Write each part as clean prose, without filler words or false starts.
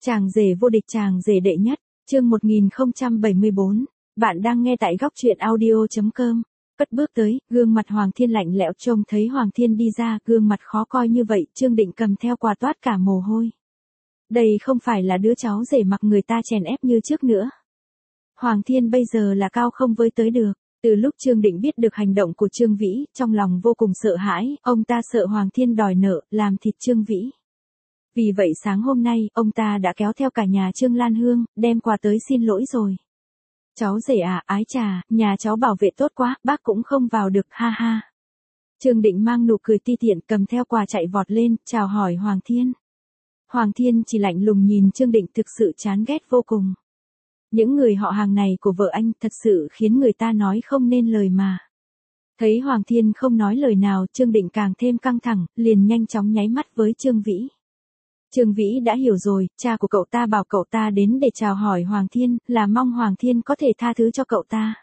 Chàng rể vô địch, chàng rể đệ nhất, chương 1074, bạn đang nghe tại góc truyện audio.com. Cất bước tới, gương mặt Hoàng Thiên lạnh lẽo, trông thấy Hoàng Thiên đi ra, gương mặt khó coi như vậy, Trương Định cầm theo quà toát cả mồ hôi. Đây không phải là đứa cháu rể mặc người ta chèn ép như trước nữa. Hoàng Thiên bây giờ là cao không với tới được. Từ lúc Trương Định biết được hành động của Trương Vĩ, trong lòng vô cùng sợ hãi, ông ta sợ Hoàng Thiên đòi nợ, làm thịt Trương Vĩ. Vì vậy sáng hôm nay, ông ta đã kéo theo cả nhà Trương Lan Hương, đem quà tới xin lỗi rồi. Cháu rể à, ái chà, nhà cháu bảo vệ tốt quá, bác cũng không vào được, ha ha. Trương Định mang nụ cười ti tiện, cầm theo quà chạy vọt lên, chào hỏi Hoàng Thiên. Hoàng Thiên chỉ lạnh lùng nhìn Trương Định, thực sự chán ghét vô cùng. Những người họ hàng này của vợ anh thật sự khiến người ta nói không nên lời mà. Thấy Hoàng Thiên không nói lời nào, Trương Định càng thêm căng thẳng, liền nhanh chóng nháy mắt với Trương Vĩ. Trương Vĩ đã hiểu rồi, cha của cậu ta bảo cậu ta đến để chào hỏi Hoàng Thiên, là mong Hoàng Thiên có thể tha thứ cho cậu ta.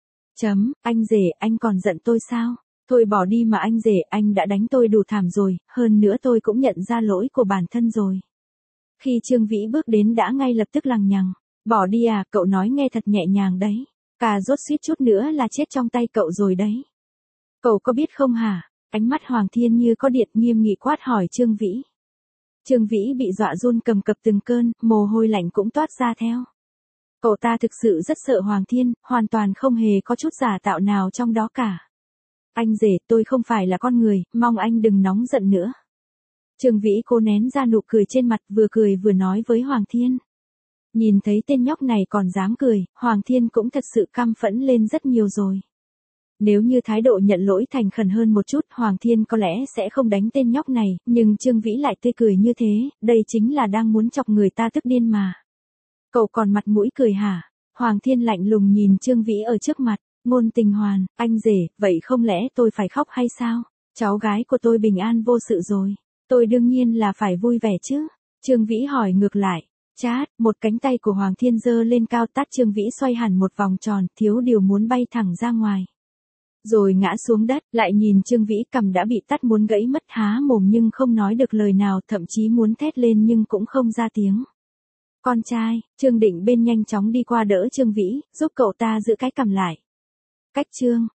Anh rể, anh còn giận tôi sao? Thôi bỏ đi mà anh rể, anh đã đánh tôi đủ thảm rồi, hơn nữa tôi cũng nhận ra lỗi của bản thân rồi. Khi Trương Vĩ bước đến đã ngay lập tức lằng nhằng. Bỏ đi à, cậu nói nghe thật nhẹ nhàng đấy. Cà rốt suýt chút nữa là chết trong tay cậu rồi đấy. Cậu có biết không hả? Ánh mắt Hoàng Thiên như có điện, nghiêm nghị quát hỏi Trương Vĩ. Trương Vĩ bị dọa run cầm cập từng cơn, mồ hôi lạnh cũng toát ra theo. Cậu ta thực sự rất sợ Hoàng Thiên, hoàn toàn không hề có chút giả tạo nào trong đó cả. Anh rể, tôi không phải là con người, mong anh đừng nóng giận nữa. Trương Vĩ cố nén ra nụ cười trên mặt, vừa cười vừa nói với Hoàng Thiên. Nhìn thấy tên nhóc này còn dám cười, Hoàng Thiên cũng thật sự căm phẫn lên rất nhiều rồi. Nếu như thái độ nhận lỗi thành khẩn hơn một chút, Hoàng Thiên có lẽ sẽ không đánh tên nhóc này, nhưng Trương Vĩ lại tươi cười như thế, đây chính là đang muốn chọc người ta tức điên mà. Cậu còn mặt mũi cười hả? Hoàng Thiên lạnh lùng nhìn Trương Vĩ ở trước mặt, ngôn tình hoàn, anh rể, vậy không lẽ tôi phải khóc hay sao? Cháu gái của tôi bình an vô sự rồi, tôi đương nhiên là phải vui vẻ chứ. Trương Vĩ hỏi ngược lại. Chát, một cánh tay của Hoàng Thiên giơ lên cao, tát Trương Vĩ xoay hẳn một vòng tròn, thiếu điều muốn bay thẳng ra ngoài. Rồi ngã xuống đất, lại nhìn Trương Vĩ cằm đã bị tát muốn gãy mất, há mồm nhưng không nói được lời nào, thậm chí muốn thét lên nhưng cũng không ra tiếng. Con trai, Trương Định bên nhanh chóng đi qua đỡ Trương Vĩ, giúp cậu ta giữ cái cằm lại. Cách Trương